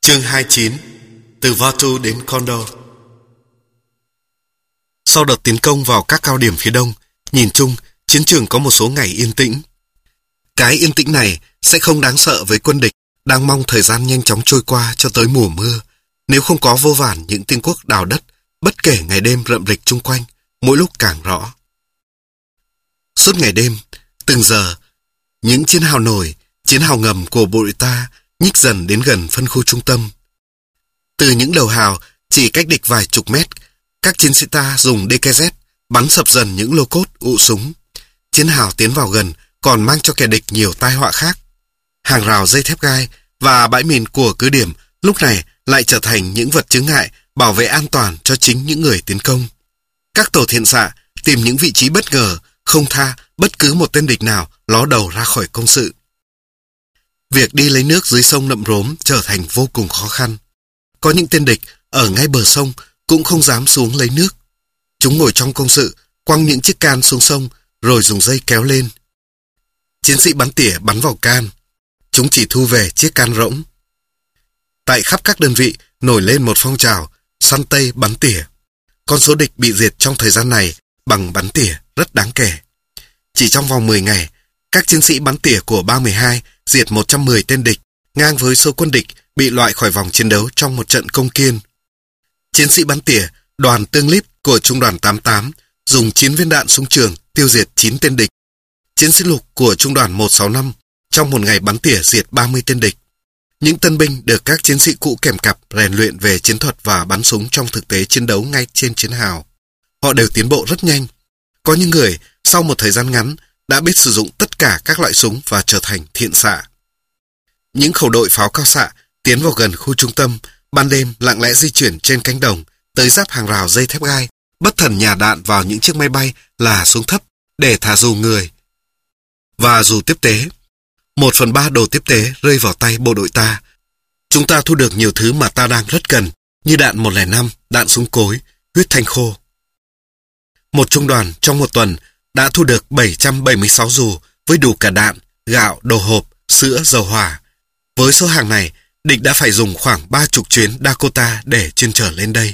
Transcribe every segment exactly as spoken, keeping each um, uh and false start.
Chương hai mươi chín. Từ Vatu đến Condor. Sau đợt tiến công vào các cao điểm phía đông, nhìn chung, chiến trường có một số ngày yên tĩnh. Cái yên tĩnh này sẽ không đáng sợ với quân địch đang mong thời gian nhanh chóng trôi qua cho tới mùa mưa, nếu không có vô vàn những tiên quốc đào đất, bất kể ngày đêm rậm rịch chung quanh, mỗi lúc càng rõ. Suốt ngày đêm, từng giờ, những chiến hào nổi, chiến hào ngầm của bộ đội ta nhích dần đến gần phân khu trung tâm. Từ những đầu hào chỉ cách địch vài chục mét, các chiến sĩ ta dùng đê ca dét bắn sập dần những lô cốt ụ súng. Chiến hào tiến vào gần còn mang cho kẻ địch nhiều tai họa khác. Hàng rào dây thép gai và bãi mìn của cứ điểm lúc này lại trở thành những vật chướng ngại bảo vệ an toàn cho chính những người tiến công. Các tổ thiện xạ tìm những vị trí bất ngờ, không tha bất cứ một tên địch nào ló đầu ra khỏi công sự. Việc đi lấy nước dưới sông Nậm Rốm trở thành vô cùng khó khăn. Có những tên địch ở ngay bờ sông cũng không dám xuống lấy nước. Chúng ngồi trong công sự, quăng những chiếc can xuống sông rồi dùng dây kéo lên. Chiến sĩ bắn tỉa bắn vào can. Chúng chỉ thu về chiếc can rỗng. Tại khắp các đơn vị nổi lên một phong trào săn tây bắn tỉa. Con số địch bị diệt trong thời gian này bằng bắn tỉa rất đáng kể. Chỉ trong vòng mười ngày, các chiến sĩ bắn tỉa của ba mươi hai diệt một trăm mười tên địch, ngang với số quân địch bị loại khỏi vòng chiến đấu trong một trận công kiên. Chiến sĩ bắn tỉa đoàn Tương Líp của trung đoàn tám mươi tám dùng chín viên đạn súng trường tiêu diệt chín tên địch. Chiến sĩ lục của trung đoàn một sáu năm trong một ngày bắn tỉa diệt ba mươi tên địch. Những tân binh được các chiến sĩ cũ kèm cặp rèn luyện về chiến thuật và bắn súng trong thực tế chiến đấu ngay trên chiến hào. Họ đều tiến bộ rất nhanh. Có những người sau một thời gian ngắn đã biết sử dụng tất cả các loại súng và trở thành thiện xạ. Những khẩu đội pháo cao xạ tiến vào gần khu trung tâm, ban đêm lặng lẽ di chuyển trên cánh đồng, tới giáp hàng rào dây thép gai, bất thần nhả đạn vào những chiếc máy bay là xuống thấp để thả dù người và dù tiếp tế. Một phần ba đồ tiếp tế rơi vào tay bộ đội ta. Chúng ta thu được nhiều thứ mà ta đang rất cần, như đạn một không năm, đạn súng cối, huyết thanh khô. Một trung đoàn trong một tuần đã thu được bảy trăm bảy mươi sáu dù với đủ cả đạn, gạo, đồ hộp, sữa, dầu hỏa. Với số hàng này, địch đã phải dùng khoảng ba chục chuyến Dakota để chuyên trở lên đây.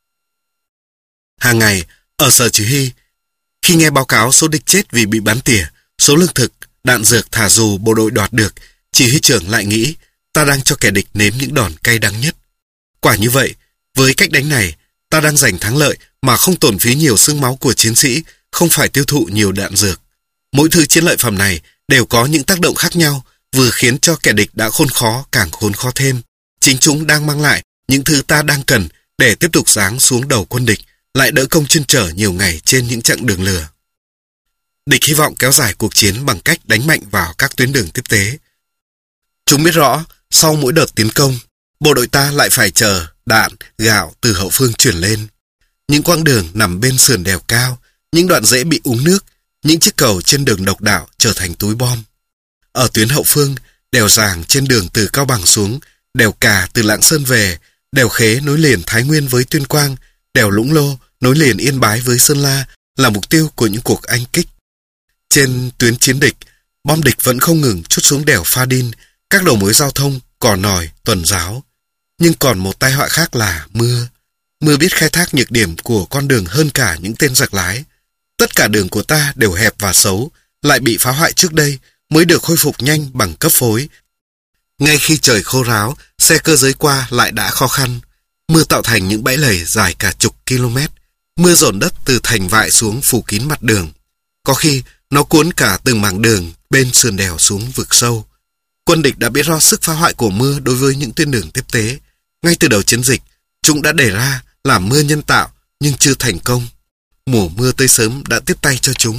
Hàng ngày, ở sở chỉ huy, khi nghe báo cáo số địch chết vì bị bắn tỉa, số lương thực, đạn dược thả dù bộ đội đoạt được, chỉ huy trưởng lại nghĩ ta đang cho kẻ địch nếm những đòn cay đắng nhất. Quả như vậy, với cách đánh này, ta đang giành thắng lợi mà không tổn phí nhiều xương máu của chiến sĩ, không phải tiêu thụ nhiều đạn dược. Mỗi thứ chiến lợi phẩm này đều có những tác động khác nhau, vừa khiến cho kẻ địch đã khốn khó càng khốn khó thêm. Chính chúng đang mang lại những thứ ta đang cần để tiếp tục giáng xuống đầu quân địch, lại đỡ công chuyên trở nhiều ngày trên những chặng đường lửa. Địch hy vọng kéo dài cuộc chiến bằng cách đánh mạnh vào các tuyến đường tiếp tế. Chúng biết rõ, sau mỗi đợt tiến công, bộ đội ta lại phải chờ đạn, gạo từ hậu phương chuyển lên. Những quãng đường nằm bên sườn đèo cao, những đoạn rễ bị úng nước, những chiếc cầu trên đường độc đạo trở thành túi bom. Ở tuyến hậu phương, đèo Giàng trên đường từ Cao Bằng xuống, đèo Cà từ Lạng Sơn về, đèo Khế nối liền Thái Nguyên với Tuyên Quang, đèo Lũng Lô nối liền Yên Bái với Sơn La là mục tiêu của những cuộc anh kích. Trên tuyến chiến địch, bom địch vẫn không ngừng trút xuống đèo Pha Đin, các đầu mối giao thông, Cò Nòi, Tuần Giáo. Nhưng còn một tai họa khác là mưa. Mưa biết khai thác nhược điểm của con đường hơn cả những tên giặc lái. Tất cả đường của ta đều hẹp và xấu, lại bị phá hoại trước đây mới được khôi phục nhanh bằng cấp phối. Ngay khi trời khô ráo, xe cơ giới qua lại đã khó khăn. Mưa tạo thành những bãi lầy dài cả chục km. Mưa dồn đất từ thành vại xuống phủ kín mặt đường. Có khi nó cuốn cả từng mảng đường bên sườn đèo xuống vực sâu. Quân địch đã biết rõ sức phá hoại của mưa đối với những tuyến đường tiếp tế. Ngay từ đầu chiến dịch, chúng đã đề ra làm mưa nhân tạo nhưng chưa thành công. Mùa mưa tới sớm đã tiếp tay cho chúng.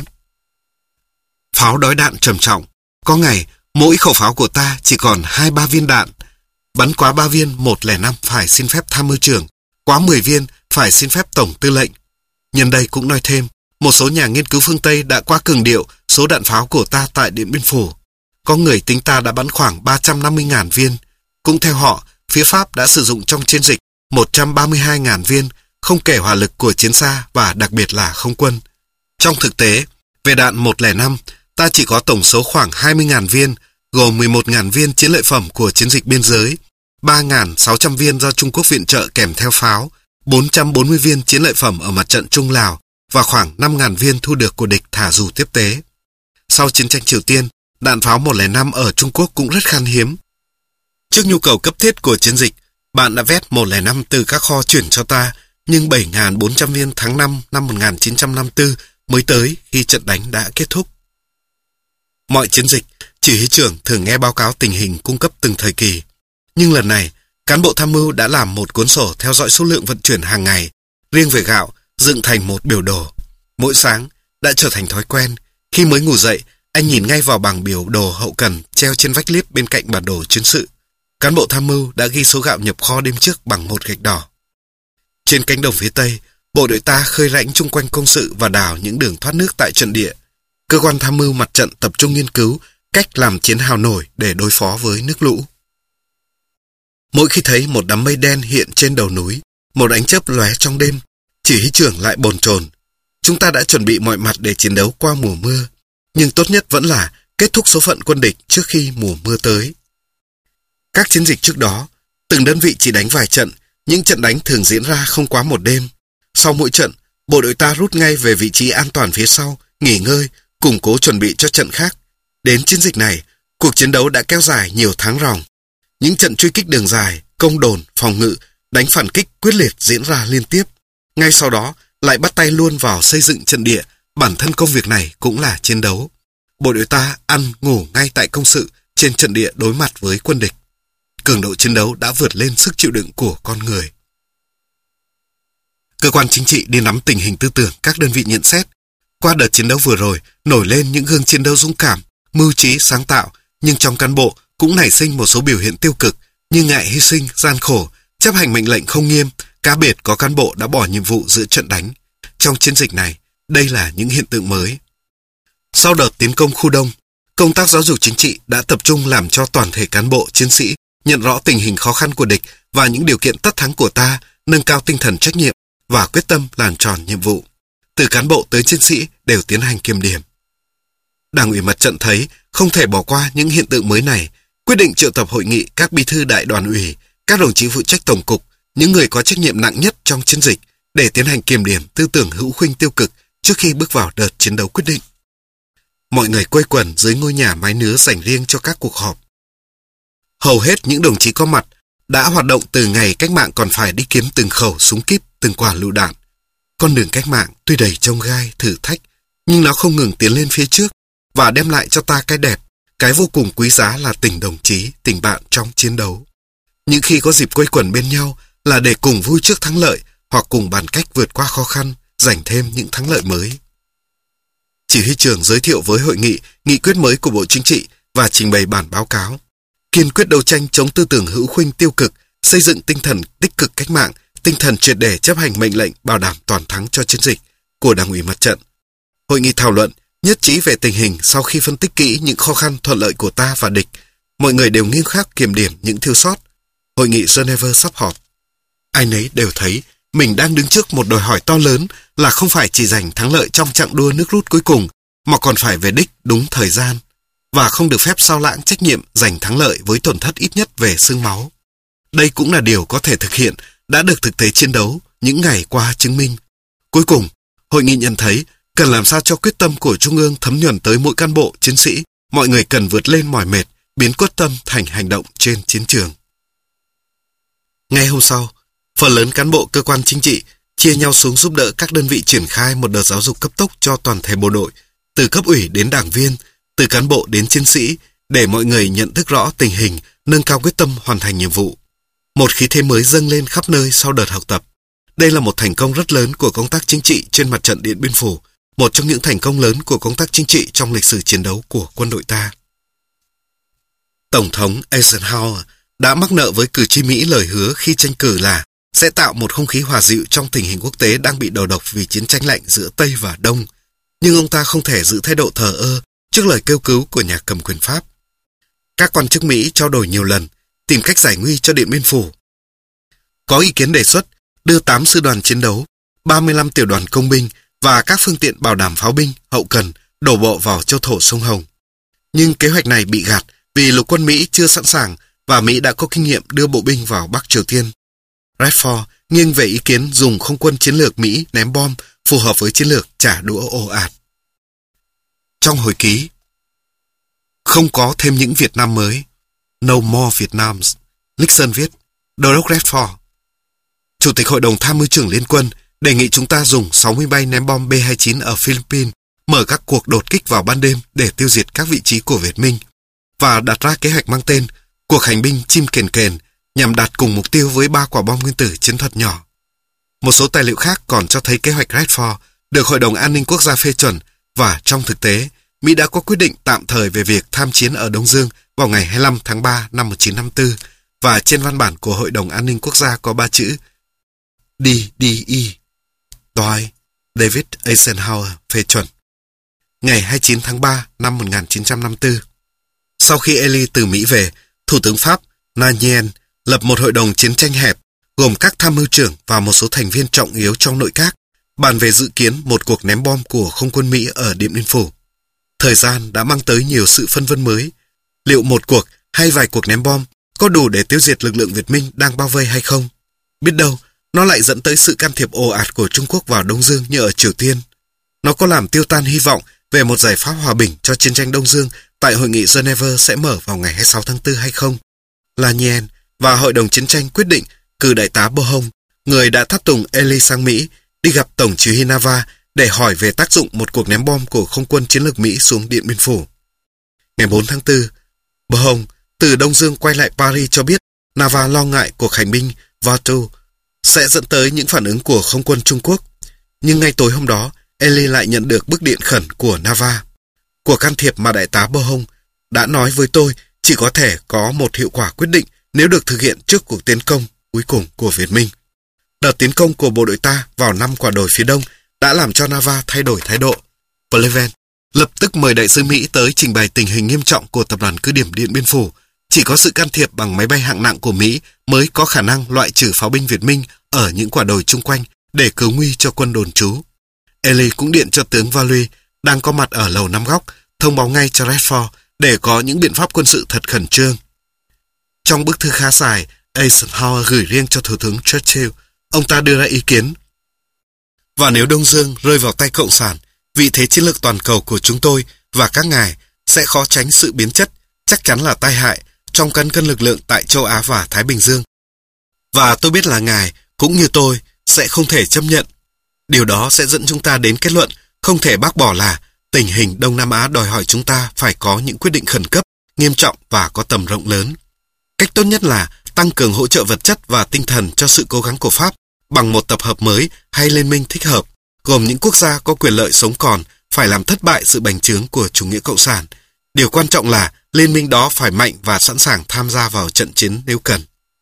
Pháo đói đạn trầm trọng. Có ngày, mỗi khẩu pháo của ta chỉ còn hai ba viên đạn. Bắn quá ba viên, một không năm phải xin phép tham mưu trưởng. Quá mười viên phải xin phép tổng tư lệnh. Nhân đây cũng nói thêm, một số nhà nghiên cứu phương Tây đã quá cường điệu số đạn pháo của ta tại Điện Biên Phủ. Có người tính ta đã bắn khoảng ba trăm năm mươi nghìn viên. Cũng theo họ, phía Pháp đã sử dụng trong chiến dịch một trăm ba mươi hai nghìn viên, không kể hỏa lực của chiến xa và đặc biệt là không quân. Trong thực tế, về đạn một không năm, ta chỉ có tổng số khoảng hai mươi nghìn viên, gồm mười một nghìn viên chiến lợi phẩm của chiến dịch biên giới, ba nghìn sáu trăm viên do Trung Quốc viện trợ kèm theo pháo, bốn trăm bốn mươi viên chiến lợi phẩm ở mặt trận Trung Lào và khoảng năm nghìn viên thu được của địch thả dù tiếp tế. Sau chiến tranh Triều Tiên, đạn pháo một không năm ở Trung Quốc cũng rất khan hiếm. Trước nhu cầu cấp thiết của chiến dịch, bạn đã vét một không năm từ các kho chuyển cho ta, nhưng bảy nghìn bốn trăm viên tháng năm năm một nghìn chín trăm năm mươi tư mới tới khi trận đánh đã kết thúc. Mọi chiến dịch, chỉ huy trưởng thường nghe báo cáo tình hình cung cấp từng thời kỳ. Nhưng lần này, cán bộ tham mưu đã làm một cuốn sổ theo dõi số lượng vận chuyển hàng ngày, riêng về gạo, dựng thành một biểu đồ. Mỗi sáng, đã trở thành thói quen. Khi mới ngủ dậy, anh nhìn ngay vào bảng biểu đồ hậu cần treo trên vách liếp bên cạnh bản đồ chiến sự. Cán bộ tham mưu đã ghi số gạo nhập kho đêm trước bằng một gạch đỏ. Trên cánh đồng phía Tây, bộ đội ta khơi rãnh chung quanh công sự và đào những đường thoát nước tại trận địa. Cơ quan tham mưu mặt trận tập trung nghiên cứu cách làm chiến hào nổi để đối phó với nước lũ. Mỗi khi thấy một đám mây đen hiện trên đầu núi, một ánh chớp lóe trong đêm, chỉ huy trưởng lại bồn chồn. Chúng ta đã chuẩn bị mọi mặt để chiến đấu qua mùa mưa, nhưng tốt nhất vẫn là kết thúc số phận quân địch trước khi mùa mưa tới. Các chiến dịch trước đó, từng đơn vị chỉ đánh vài trận, những trận đánh thường diễn ra không quá một đêm. Sau mỗi trận, bộ đội ta rút ngay về vị trí an toàn phía sau, nghỉ ngơi, củng cố chuẩn bị cho trận khác. Đến chiến dịch này, cuộc chiến đấu đã kéo dài nhiều tháng ròng. Những trận truy kích đường dài, công đồn, phòng ngự, đánh phản kích quyết liệt diễn ra liên tiếp. Ngay sau đó, lại bắt tay luôn vào xây dựng trận địa, bản thân công việc này cũng là chiến đấu. Bộ đội ta ăn, ngủ ngay tại công sự, trên trận địa đối mặt với quân địch. Cường độ chiến đấu đã vượt lên sức chịu đựng của con người. Cơ quan chính trị đi nắm tình hình tư tưởng các đơn vị nhận xét. Qua đợt chiến đấu vừa rồi, nổi lên những gương chiến đấu dũng cảm, mưu trí, sáng tạo, nhưng trong cán bộ cũng nảy sinh một số biểu hiện tiêu cực như ngại hy sinh, gian khổ, chấp hành mệnh lệnh không nghiêm, cá biệt có cán bộ đã bỏ nhiệm vụ giữa trận đánh. Trong chiến dịch này, đây là những hiện tượng mới. Sau đợt tiến công khu Đông, công tác giáo dục chính trị đã tập trung làm cho toàn thể cán bộ, chiến sĩ nhận rõ tình hình khó khăn của địch và những điều kiện tất thắng của ta, nâng cao tinh thần trách nhiệm và quyết tâm làm tròn nhiệm vụ. Từ cán bộ tới chiến sĩ đều tiến hành kiểm điểm. Đảng ủy mặt trận thấy không thể bỏ qua những hiện tượng mới này, quyết định triệu tập hội nghị các bí thư đại đoàn ủy, các đồng chí phụ trách tổng cục, những người có trách nhiệm nặng nhất trong chiến dịch để tiến hành kiểm điểm tư tưởng hữu khuynh tiêu cực trước khi bước vào đợt chiến đấu quyết định. Mọi người quây quần dưới ngôi nhà mái nứa dành riêng cho các cuộc họp. Hầu hết những đồng chí có mặt đã hoạt động từ ngày cách mạng còn phải đi kiếm từng khẩu súng kíp, từng quả lựu đạn. Con đường cách mạng tuy đầy chông gai, thử thách, nhưng nó không ngừng tiến lên phía trước và đem lại cho ta cái đẹp, cái vô cùng quý giá là tình đồng chí, tình bạn trong chiến đấu. Những khi có dịp quây quần bên nhau là để cùng vui trước thắng lợi hoặc cùng bàn cách vượt qua khó khăn, giành thêm những thắng lợi mới. Chỉ huy trưởng giới thiệu với hội nghị nghị quyết mới của Bộ Chính trị và trình bày bản báo cáo. Kiên quyết đấu tranh chống tư tưởng hữu khuynh tiêu cực, xây dựng tinh thần tích cực cách mạng, tinh thần triệt để chấp hành mệnh lệnh bảo đảm toàn thắng cho chiến dịch của Đảng ủy mặt trận. Hội nghị thảo luận, nhất trí về tình hình sau khi phân tích kỹ những khó khăn thuận lợi của ta và địch. Mọi người đều nghiêm khắc kiểm điểm những thiếu sót. Hội nghị Geneva sắp họp. Ai nấy đều thấy mình đang đứng trước một đòi hỏi to lớn là không phải chỉ giành thắng lợi trong chặng đua nước rút cuối cùng, mà còn phải về đích đúng thời gian, và không được phép sao lãng trách nhiệm giành thắng lợi với tổn thất ít nhất về xương máu. Đây cũng là điều có thể thực hiện, đã được thực tế chiến đấu những ngày qua chứng minh. Cuối cùng, hội nghị nhận thấy cần làm sao cho quyết tâm của Trung ương thấm nhuần tới mỗi cán bộ, chiến sĩ. Mọi người cần vượt lên mỏi mệt, biến quyết tâm thành hành động trên chiến trường. Ngay hôm sau, phần lớn cán bộ cơ quan chính trị chia nhau xuống giúp đỡ các đơn vị triển khai một đợt giáo dục cấp tốc cho toàn thể bộ đội, từ cấp ủy đến đảng viên, từ cán bộ đến chiến sĩ, để mọi người nhận thức rõ tình hình, nâng cao quyết tâm hoàn thành nhiệm vụ. Một khí thế mới dâng lên khắp nơi sau đợt học tập. Đây là một thành công rất lớn của công tác chính trị trên mặt trận Điện Biên Phủ, một trong những thành công lớn của công tác chính trị trong lịch sử chiến đấu của quân đội ta. Tổng thống Eisenhower đã mắc nợ với cử tri Mỹ lời hứa khi tranh cử là sẽ tạo một không khí hòa dịu trong tình hình quốc tế đang bị đầu độc vì chiến tranh lạnh giữa Tây và Đông. Nhưng ông ta không thể giữ thái độ thờ ơ trước lời kêu cứu của nhà cầm quyền Pháp. Các quan chức Mỹ trao đổi nhiều lần, tìm cách giải nguy cho Điện Biên Phủ. Có ý kiến đề xuất đưa tám sư đoàn chiến đấu, ba mươi lăm tiểu đoàn công binh và các phương tiện bảo đảm pháo binh, hậu cần đổ bộ vào châu thổ sông Hồng. Nhưng kế hoạch này bị gạt vì lục quân Mỹ chưa sẵn sàng và Mỹ đã có kinh nghiệm đưa bộ binh vào Bắc Triều Tiên. Redford nghiêng về ý kiến dùng không quân chiến lược Mỹ ném bom phù hợp với chiến lược trả đũa ồ ạt. Trong hồi ký, không có thêm những Việt Nam mới, No More Vietnams, Nixon viết, Đô đốc Redford, Chủ tịch Hội đồng Tham mưu trưởng Liên quân, đề nghị chúng ta dùng sáu mươi bay ném bom B hai mươi chín ở Philippines mở các cuộc đột kích vào ban đêm để tiêu diệt các vị trí của Việt Minh và đặt ra kế hoạch mang tên cuộc hành binh chim kền kền nhằm đạt cùng mục tiêu với ba quả bom nguyên tử chiến thuật nhỏ. Một số tài liệu khác còn cho thấy kế hoạch Redford được Hội đồng An ninh Quốc gia phê chuẩn và trong thực tế, Mỹ đã có quyết định tạm thời về việc tham chiến ở Đông Dương vào ngày hai mươi lăm tháng ba năm một nghìn chín trăm năm mươi tư và trên văn bản của Hội đồng An ninh Quốc gia có ba chữ D D E. Dwight David Eisenhower phê chuẩn. Ngày hai mươi chín tháng ba năm một nghìn chín trăm năm mươi tư, sau khi Ely từ Mỹ về, Thủ tướng Pháp Nanier lập một hội đồng chiến tranh hẹp gồm các tham mưu trưởng và một số thành viên trọng yếu trong nội các, bàn về dự kiến một cuộc ném bom của không quân Mỹ ở Điện Biên Phủ. Thời gian đã mang tới nhiều sự phân vân mới. Liệu một cuộc hay vài cuộc ném bom có đủ để tiêu diệt lực lượng Việt Minh đang bao vây hay không? Biết đâu, nó lại dẫn tới sự can thiệp ồ ạt của Trung Quốc vào Đông Dương như ở Triều Tiên. Nó có làm tiêu tan hy vọng về một giải pháp hòa bình cho chiến tranh Đông Dương tại Hội nghị Geneva sẽ mở vào ngày hai mươi sáu tháng tư hay không? Lanier và Hội đồng Chiến tranh quyết định cử đại tá Bohong, người đã tháp tùng Ely sang Mỹ, đi gặp Tổng chỉ huy Nava để hỏi về tác dụng một cuộc ném bom của không quân chiến lược Mỹ xuống Điện Biên Phủ. Ngày bốn tháng tư, Bohong từ Đông Dương quay lại Paris cho biết Nava lo ngại cuộc hành binh Vatu sẽ dẫn tới những phản ứng của không quân Trung Quốc. Nhưng ngay tối hôm đó, Ely lại nhận được bức điện khẩn của Nava. Cuộc can thiệp mà đại tá Bohong đã nói với tôi chỉ có thể có một hiệu quả quyết định nếu được thực hiện trước cuộc tiến công cuối cùng của Việt Minh. Đợt tiến công của bộ đội ta vào năm quả đồi phía đông đã làm cho Nava thay đổi thái độ. Pleven lập tức mời đại sứ Mỹ tới trình bày tình hình nghiêm trọng của tập đoàn cứ điểm Điện Biên Phủ. Chỉ có sự can thiệp bằng máy bay hạng nặng của Mỹ mới có khả năng loại trừ pháo binh Việt Minh ở những quả đồi chung quanh để cứu nguy cho quân đồn trú. Ely cũng điện cho tướng Valui đang có mặt ở lầu Năm Góc, thông báo ngay cho Redford để có những biện pháp quân sự thật khẩn trương. Trong bức thư khá dài, Eisenhower gửi riêng cho Thủ tướng Churchill, ông ta đưa ra ý kiến. Và nếu Đông Dương rơi vào tay Cộng sản, vị thế chiến lược toàn cầu của chúng tôi và các ngài sẽ khó tránh sự biến chất, chắc chắn là tai hại trong cán cân lực lượng tại châu Á và Thái Bình Dương. Và tôi biết là ngài, cũng như tôi, sẽ không thể chấp nhận. Điều đó sẽ dẫn chúng ta đến kết luận không thể bác bỏ là tình hình Đông Nam Á đòi hỏi chúng ta phải có những quyết định khẩn cấp, nghiêm trọng và có tầm rộng lớn. Cách tốt nhất là tăng cường hỗ trợ vật chất và tinh thần cho sự cố gắng của Pháp bằng một tập hợp mới hay liên minh thích hợp, gồm những quốc gia có quyền lợi sống còn phải làm thất bại sự bành trướng của chủ nghĩa cộng sản. Điều quan trọng là liên minh đó phải mạnh và sẵn sàng tham gia vào trận chiến nếu cần.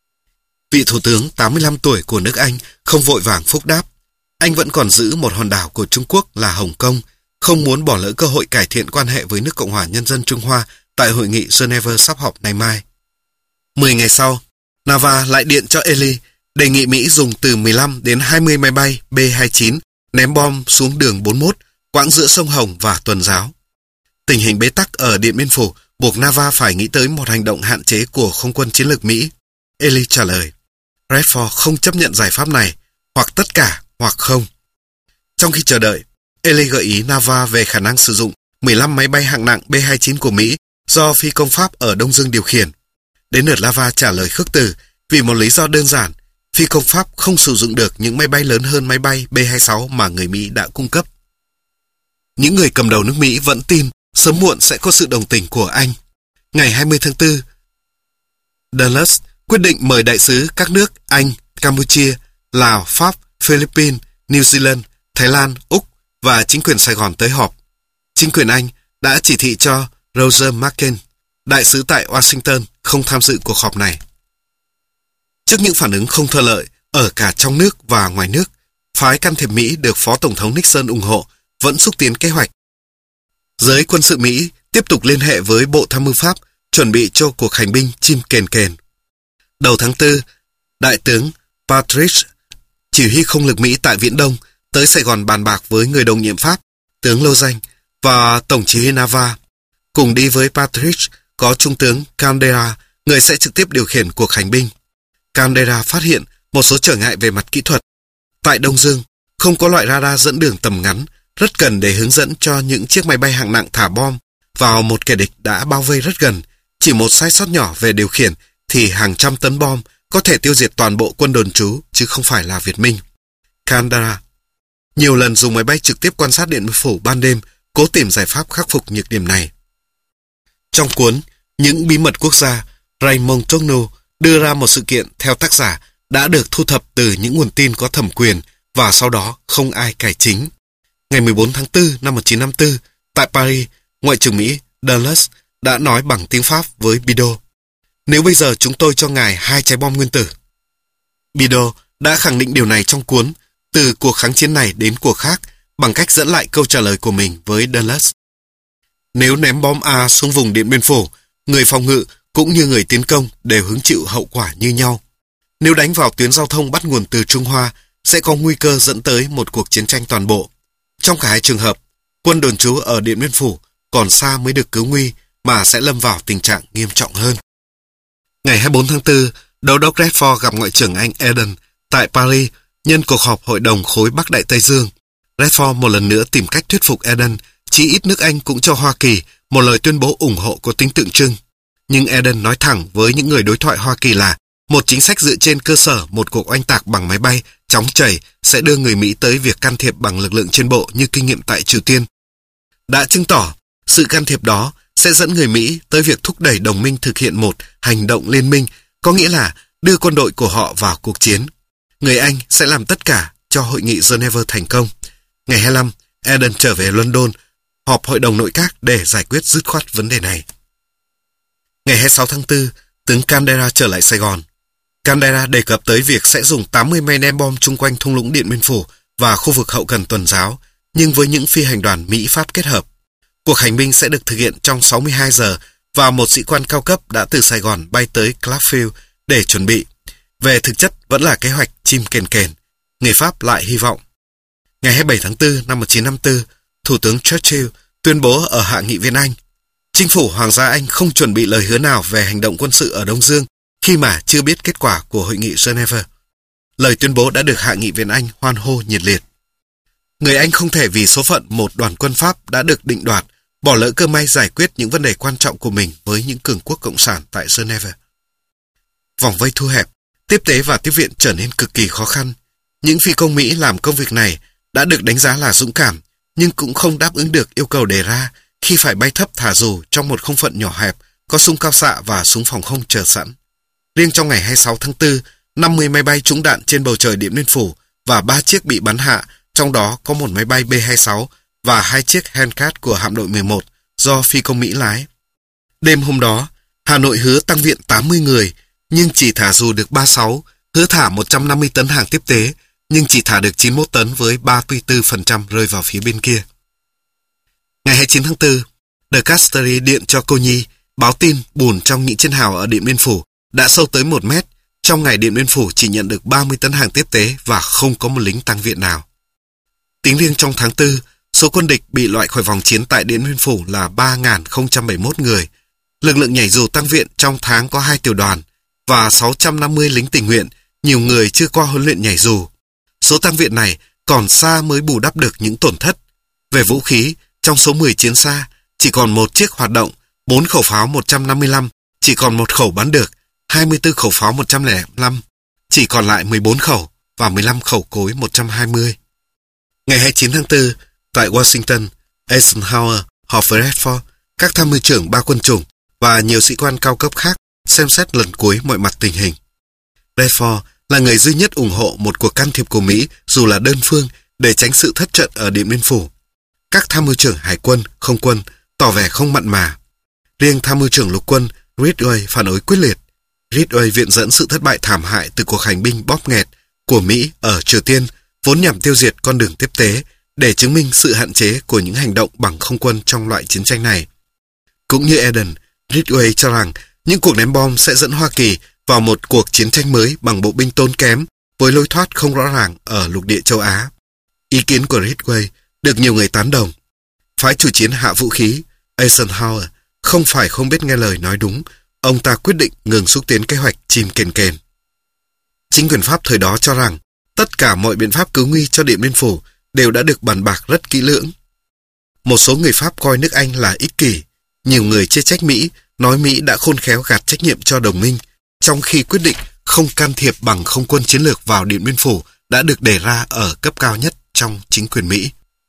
Vị thủ tướng tám mươi lăm tuổi của nước Anh không vội vàng phúc đáp. Anh vẫn còn giữ một hòn đảo của Trung Quốc là Hồng Kông, không muốn bỏ lỡ cơ hội cải thiện quan hệ với nước Cộng hòa Nhân dân Trung Hoa tại hội nghị Geneva sắp họp ngày mai. Mười ngày sau, Nava lại điện cho Ely đề nghị Mỹ dùng từ mười lăm đến hai mươi máy bay B hai mươi chín ném bom xuống đường bốn mươi mốt, quãng giữa sông Hồng và Tuần Giáo. Tình hình bế tắc ở Điện Biên Phủ buộc Nava phải nghĩ tới một hành động hạn chế của không quân chiến lược Mỹ. Ely trả lời, Redford không chấp nhận giải pháp này, hoặc tất cả hoặc không. Trong khi chờ đợi, Ely gợi ý Nava về khả năng sử dụng mười lăm máy bay hạng nặng B hai mươi chín của Mỹ do phi công Pháp ở Đông Dương điều khiển. Đến lượt Nava trả lời khước từ vì một lý do đơn giản, phi công Pháp không sử dụng được những máy bay lớn hơn máy bay B hai mươi sáu mà người Mỹ đã cung cấp. Những người cầm đầu nước Mỹ vẫn tin sớm muộn sẽ có sự đồng tình của Anh. Ngày hai mươi tháng tư, Dulles quyết định mời đại sứ các nước Anh, Campuchia, Lào, Pháp, Philippines, New Zealand, Thái Lan, Úc và chính quyền Sài Gòn tới họp. Chính quyền Anh đã chỉ thị cho Roger Mackenzie, đại sứ tại Washington, không tham dự cuộc họp này. Trước những phản ứng không thuận lợi ở cả trong nước và ngoài nước, phái can thiệp Mỹ được Phó Tổng thống Nixon ủng hộ vẫn xúc tiến kế hoạch. Giới quân sự Mỹ tiếp tục liên hệ với Bộ Tham mưu Pháp chuẩn bị cho cuộc hành binh chim kền kền. Đầu tháng tư, Đại tướng Patrice, chỉ huy không lực Mỹ tại Viễn Đông, tới Sài Gòn bàn bạc với người đồng nhiệm Pháp, tướng Lô Danh và Tổng chỉ huy Nava. Cùng đi với Patrice có Trung tướng Caldera, người sẽ trực tiếp điều khiển cuộc hành binh. Caldera phát hiện một số trở ngại về mặt kỹ thuật. Tại Đông Dương, không có loại radar dẫn đường tầm ngắn, rất cần để hướng dẫn cho những chiếc máy bay hạng nặng thả bom vào một kẻ địch đã bao vây rất gần. Chỉ một sai sót nhỏ về điều khiển thì hàng trăm tấn bom có thể tiêu diệt toàn bộ quân đồn trú, chứ không phải là Việt Minh. Caldera nhiều lần dùng máy bay trực tiếp quan sát Điện Biên Phủ ban đêm, cố tìm giải pháp khắc phục nhược điểm này. Trong cuốn Những bí mật quốc gia, Raymond Togno đưa ra một sự kiện theo tác giả đã được thu thập từ những nguồn tin có thẩm quyền và sau đó không ai cải chính. Ngày mười bốn tháng tư năm một nghìn chín trăm năm mươi tư, tại Paris, Ngoại trưởng Mỹ Dulles đã nói bằng tiếng Pháp với Bidault: "Nếu bây giờ chúng tôi cho ngài hai trái bom nguyên tử." Bidault đã khẳng định điều này trong cuốn Từ cuộc kháng chiến này đến cuộc khác bằng cách dẫn lại câu trả lời của mình với Dulles. Nếu ném bom A xuống vùng Điện Biên Phủ, người phòng ngự cũng như người tiến công đều hứng chịu hậu quả như nhau. Nếu đánh vào tuyến giao thông bắt nguồn từ Trung Hoa, sẽ có nguy cơ dẫn tới một cuộc chiến tranh toàn bộ. Trong cả hai trường hợp, quân đồn trú ở Điện Biên Phủ còn xa mới được cứu nguy mà sẽ lâm vào tình trạng nghiêm trọng hơn. Ngày hai mươi bốn tháng tư, Đô đốc Redford gặp Ngoại trưởng Anh Eden tại Paris nhân cuộc họp Hội đồng khối Bắc Đại Tây Dương. Redford một lần nữa tìm cách thuyết phục Eden, chí ít nước Anh cũng cho Hoa Kỳ một lời tuyên bố ủng hộ có tính tượng trưng. Nhưng Eden nói thẳng với những người đối thoại Hoa Kỳ là một chính sách dựa trên cơ sở một cuộc oanh tạc bằng máy bay chóng chảy sẽ đưa người Mỹ tới việc can thiệp bằng lực lượng trên bộ như kinh nghiệm tại Triều Tiên. Đã chứng tỏ, sự can thiệp đó sẽ dẫn người Mỹ tới việc thúc đẩy đồng minh thực hiện một hành động liên minh, có nghĩa là đưa quân đội của họ vào cuộc chiến. Người Anh sẽ làm tất cả cho hội nghị Geneva thành công. Ngày hai mươi lăm, Eden trở về London, họp Hội đồng Nội các để giải quyết dứt khoát vấn đề này. Ngày hai mươi sáu tháng tư, tướng Caldera trở lại Sài Gòn. Caldera đề cập tới việc sẽ dùng tám mươi máy ném bom chung quanh thung lũng Điện Biên Phủ và khu vực hậu cần Tuần giáo, nhưng với những phi hành đoàn Mỹ-Pháp kết hợp. Cuộc hành binh sẽ được thực hiện trong sáu mươi hai giờ và một sĩ quan cao cấp đã từ Sài Gòn bay tới Clarkfield để chuẩn bị. Về thực chất vẫn là kế hoạch chim kền kền. Người Pháp lại hy vọng. Ngày hai mươi bảy tháng tư năm một nghìn chín trăm năm mươi tư, Thủ tướng Churchill tuyên bố ở Hạ nghị viện Anh: Chính phủ Hoàng gia Anh không chuẩn bị lời hứa nào về hành động quân sự ở Đông Dương khi mà chưa biết kết quả của hội nghị Geneva. Lời tuyên bố đã được Hạ nghị viện Anh hoan hô nhiệt liệt. Người Anh không thể vì số phận một đoàn quân Pháp đã được định đoạt, bỏ lỡ cơ may giải quyết những vấn đề quan trọng của mình với những cường quốc cộng sản tại Geneva. Vòng vây thu hẹp, tiếp tế và tiếp viện trở nên cực kỳ khó khăn. Những phi công Mỹ làm công việc này đã được đánh giá là dũng cảm, nhưng cũng không đáp ứng được yêu cầu đề ra khi phải bay thấp thả dù trong một không phận nhỏ hẹp, có súng cao xạ và súng phòng không chờ sẵn. Riêng trong ngày hai mươi sáu tháng tư, năm mươi máy bay trúng đạn trên bầu trời Điện Biên Phủ và ba chiếc bị bắn hạ, trong đó có một máy bay B hai mươi sáu và hai chiếc Hellcat của hạm đội mười một do phi công Mỹ lái. Đêm hôm đó, Hà Nội hứa tăng viện tám mươi người, nhưng chỉ thả dù được ba mươi sáu, hứa thả một trăm năm mươi tấn hàng tiếp tế, nhưng chỉ thả được chín mươi mốt tấn với ba mươi tư phần trăm rơi vào phía bên kia. Ngày hai mươi chín tháng tư, De Castries điện cho cô Nhi, báo tin bùn trong những chiến hào ở Điện Biên Phủ đã sâu tới một mét. Trong ngày Điện Biên Phủ chỉ nhận được ba mươi tấn hàng tiếp tế và không có một lính tăng viện nào. Tính riêng trong tháng tư, số quân địch bị loại khỏi vòng chiến tại Điện Biên Phủ là ba nghìn không trăm bảy mươi mốt người. Lực lượng nhảy dù tăng viện trong tháng có hai tiểu đoàn và sáu trăm năm mươi lính tình nguyện, nhiều người chưa qua huấn luyện nhảy dù. Số tăng viện này còn xa mới bù đắp được những tổn thất. Về vũ khí, trong số mười chiến xa, chỉ còn một chiếc hoạt động, bốn khẩu pháo một trăm năm mươi lăm, chỉ còn một khẩu bắn được, hai mươi tư khẩu pháo một trăm lẻ năm, chỉ còn lại mười bốn khẩu và mười lăm khẩu cối một trăm hai mươi. Ngày hai mươi chín tháng tư, tại Washington, Eisenhower họp với Redford, các tham mưu trưởng ba quân chủng và nhiều sĩ quan cao cấp khác xem xét lần cuối mọi mặt tình hình. Redford là người duy nhất ủng hộ một cuộc can thiệp của Mỹ dù là đơn phương để tránh sự thất trận ở Điện Biên Phủ. Các tham mưu trưởng hải quân, không quân tỏ vẻ không mặn mà. Riêng tham mưu trưởng lục quân Ridgway phản đối quyết liệt. Ridgway viện dẫn sự thất bại thảm hại từ cuộc hành binh bóp nghẹt của Mỹ ở Triều Tiên vốn nhằm tiêu diệt con đường tiếp tế để chứng minh sự hạn chế của những hành động bằng không quân trong loại chiến tranh này. Cũng như Eden, Ridgway cho rằng những cuộc ném bom sẽ dẫn Hoa Kỳ vào một cuộc chiến tranh mới bằng bộ binh tốn kém với lối thoát không rõ ràng ở lục địa châu Á. Ý kiến của Ridgway được nhiều người tán đồng. Phái chủ chiến hạ vũ khí Eisenhower không phải không biết nghe lời nói đúng, ông ta quyết định ngừng xúc tiến kế hoạch chim kền kền. Chính quyền Pháp thời đó cho rằng tất cả mọi biện pháp cứu nguy cho Điện Biên Phủ đều đã được bàn bạc rất kỹ lưỡng. Một số người Pháp coi nước Anh là ích kỷ, nhiều người chê trách Mỹ, nói Mỹ đã khôn khéo gạt trách nhiệm cho đồng minh, trong khi quyết định không can thiệp bằng không quân chiến lược vào Điện Biên Phủ đã được đề ra ở cấp cao nhất trong chính quyền Mỹ.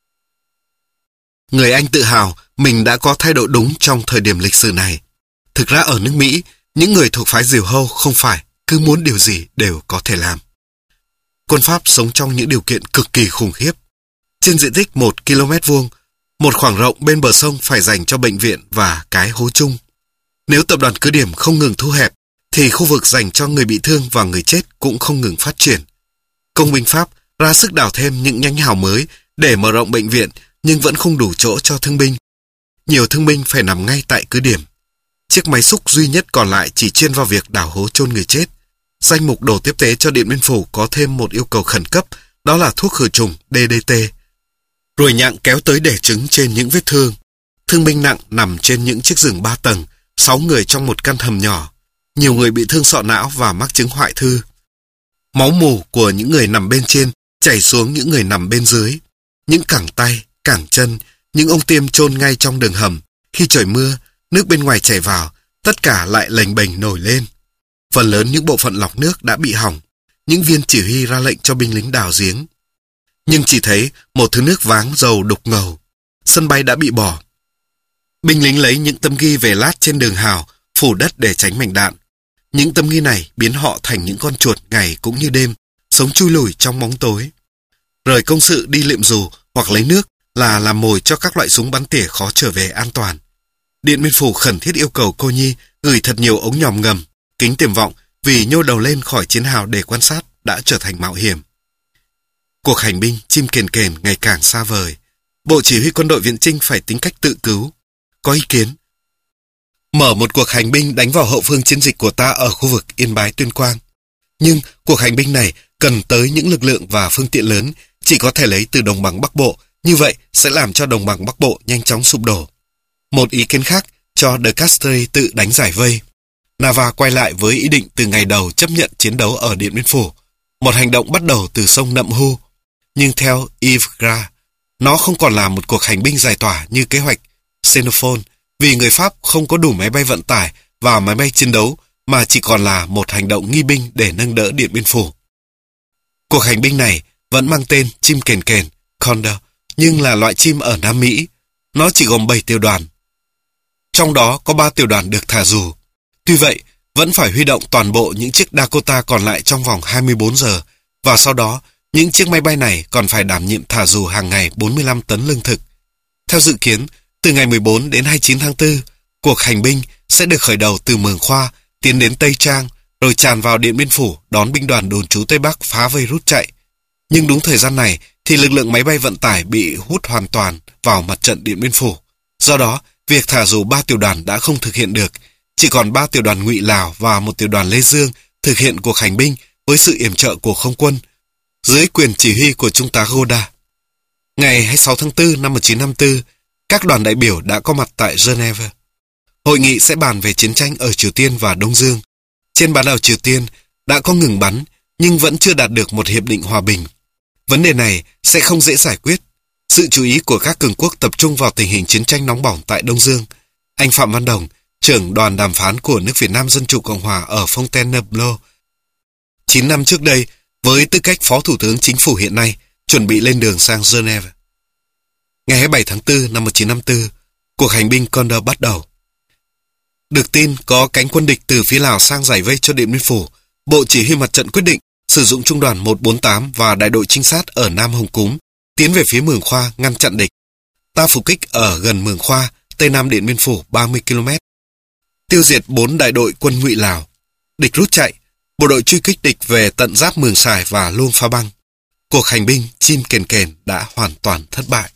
Người Anh tự hào mình đã có thái độ đúng trong thời điểm lịch sử này. Thực ra ở nước Mỹ, những người thuộc phái diều hâu không phải cứ muốn điều gì đều có thể làm. Quân Pháp sống trong những điều kiện cực kỳ khủng khiếp. Trên diện tích một ki lô mét vuông, một khoảng rộng bên bờ sông phải dành cho bệnh viện và cái hố chung. Nếu tập đoàn cứ điểm không ngừng thu hẹp, thì khu vực dành cho người bị thương và người chết cũng không ngừng phát triển. Công binh Pháp ra sức đào thêm những nhánh hào mới để mở rộng bệnh viện, nhưng vẫn không đủ chỗ cho thương binh. Nhiều thương binh phải nằm ngay tại cứ điểm. Chiếc máy xúc duy nhất còn lại chỉ chuyên vào việc đào hố chôn người chết. Danh mục đồ tiếp tế cho Điện Biên Phủ có thêm một yêu cầu khẩn cấp, đó là thuốc khử trùng đê đê tê. Ruồi nhặng kéo tới đẻ trứng trên những vết thương. Thương binh nặng nằm trên những chiếc giường ba tầng, sáu người trong một căn hầm nhỏ. Nhiều người bị thương sọ não và mắc chứng hoại thư. Máu mù của những người nằm bên trên chảy xuống những người nằm bên dưới. Những cẳng tay, cẳng chân, những ống tiêm chôn ngay trong đường hầm. Khi trời mưa, nước bên ngoài chảy vào, tất cả lại lềnh bềnh nổi lên. Phần lớn những bộ phận lọc nước đã bị hỏng. Những viên chỉ huy ra lệnh cho binh lính đào giếng. Nhưng chỉ thấy một thứ nước váng dầu đục ngầu. Sân bay đã bị bỏ. Binh lính lấy những tấm ghi về lát trên đường hào, phủ đất để tránh mảnh đạn. Những tấm ghi này biến họ thành những con chuột ngày cũng như đêm, sống chui lủi trong bóng tối. Rời công sự đi liệm dù hoặc lấy nước là làm mồi cho các loại súng bắn tỉa khó trở về an toàn. Điện Biên Phủ khẩn thiết yêu cầu cô Nhi gửi thật nhiều ống nhòm ngầm, kính tiềm vọng vì nhô đầu lên khỏi chiến hào để quan sát đã trở thành mạo hiểm. Cuộc hành binh chim kền kền ngày càng xa vời. Bộ Chỉ huy Quân đội Viễn Chinh phải tính cách tự cứu. Có ý kiến mở một cuộc hành binh đánh vào hậu phương chiến dịch của ta ở khu vực Yên Bái Tuyên Quang. Nhưng cuộc hành binh này cần tới những lực lượng và phương tiện lớn, chỉ có thể lấy từ đồng bằng Bắc Bộ, như vậy sẽ làm cho đồng bằng Bắc Bộ nhanh chóng sụp đổ. Một ý kiến khác cho De Castries tự đánh giải vây. Nava quay lại với ý định từ ngày đầu chấp nhận chiến đấu ở Điện Biên Phủ, một hành động bắt đầu từ sông Nậm Hu. Nhưng theo Yves Gras, nó không còn là một cuộc hành binh giải tỏa như kế hoạch Xenophon, vì người Pháp không có đủ máy bay vận tải và máy bay chiến đấu, mà chỉ còn là một hành động nghi binh để nâng đỡ Điện Biên Phủ. Cuộc hành binh này vẫn mang tên chim kền kền, Condor, nhưng là loại chim ở Nam Mỹ. Nó chỉ gồm bảy tiểu đoàn. Trong đó có ba tiểu đoàn được thả dù. Tuy vậy, vẫn phải huy động toàn bộ những chiếc Dakota còn lại trong vòng hai mươi bốn giờ, và sau đó, những chiếc máy bay này còn phải đảm nhiệm thả dù hàng ngày bốn mươi lăm tấn lương thực. Theo dự kiến, từ ngày mười bốn đến hai mươi chín tháng tư, cuộc hành binh sẽ được khởi đầu từ Mường Khoa, tiến đến Tây Trang, rồi tràn vào Điện Biên Phủ đón binh đoàn đồn trú Tây Bắc phá vây rút chạy. Nhưng đúng thời gian này thì lực lượng máy bay vận tải bị hút hoàn toàn vào mặt trận Điện Biên Phủ. Do đó, việc thả dù ba tiểu đoàn đã không thực hiện được, chỉ còn ba tiểu đoàn Ngụy Lào và một tiểu đoàn Lê Dương thực hiện cuộc hành binh với sự yểm trợ của không quân, dưới quyền chỉ huy của Trung tá Goda. Ngày hai mươi sáu tháng tư năm một nghìn chín trăm năm mươi tư, các đoàn đại biểu đã có mặt tại Geneva. Hội nghị sẽ bàn về chiến tranh ở Triều Tiên và Đông Dương. Trên bán đảo Triều Tiên đã có ngừng bắn, nhưng vẫn chưa đạt được một hiệp định hòa bình. Vấn đề này sẽ không dễ giải quyết. Sự chú ý của các cường quốc tập trung vào tình hình chiến tranh nóng bỏng tại Đông Dương. Anh Phạm Văn Đồng, trưởng đoàn đàm phán của nước Việt Nam Dân Chủ Cộng Hòa ở Fontainebleau, chín năm trước đây, với tư cách Phó Thủ tướng Chính phủ hiện nay, chuẩn bị lên đường sang Geneva. Ngày hai mươi bảy tháng tư năm một nghìn chín trăm năm mươi tư, cuộc hành binh Condor bắt đầu. Được tin có cánh quân địch từ phía Lào sang giải vây cho Điện Biên Phủ, Bộ Chỉ huy Mặt trận quyết định sử dụng trung đoàn một bốn tám và đại đội trinh sát ở Nam Hồng Cúm tiến về phía Mường Khoa ngăn chặn địch. Ta phục kích ở gần Mường Khoa, Tây Nam Điện Biên Phủ ba mươi ki lô mét. Tiêu diệt bốn đại đội quân Ngụy Lào. Địch rút chạy, bộ đội truy kích địch về tận giáp Mường Sài và Luông Pha Băng. Cuộc hành binh chim kền kền đã hoàn toàn thất bại.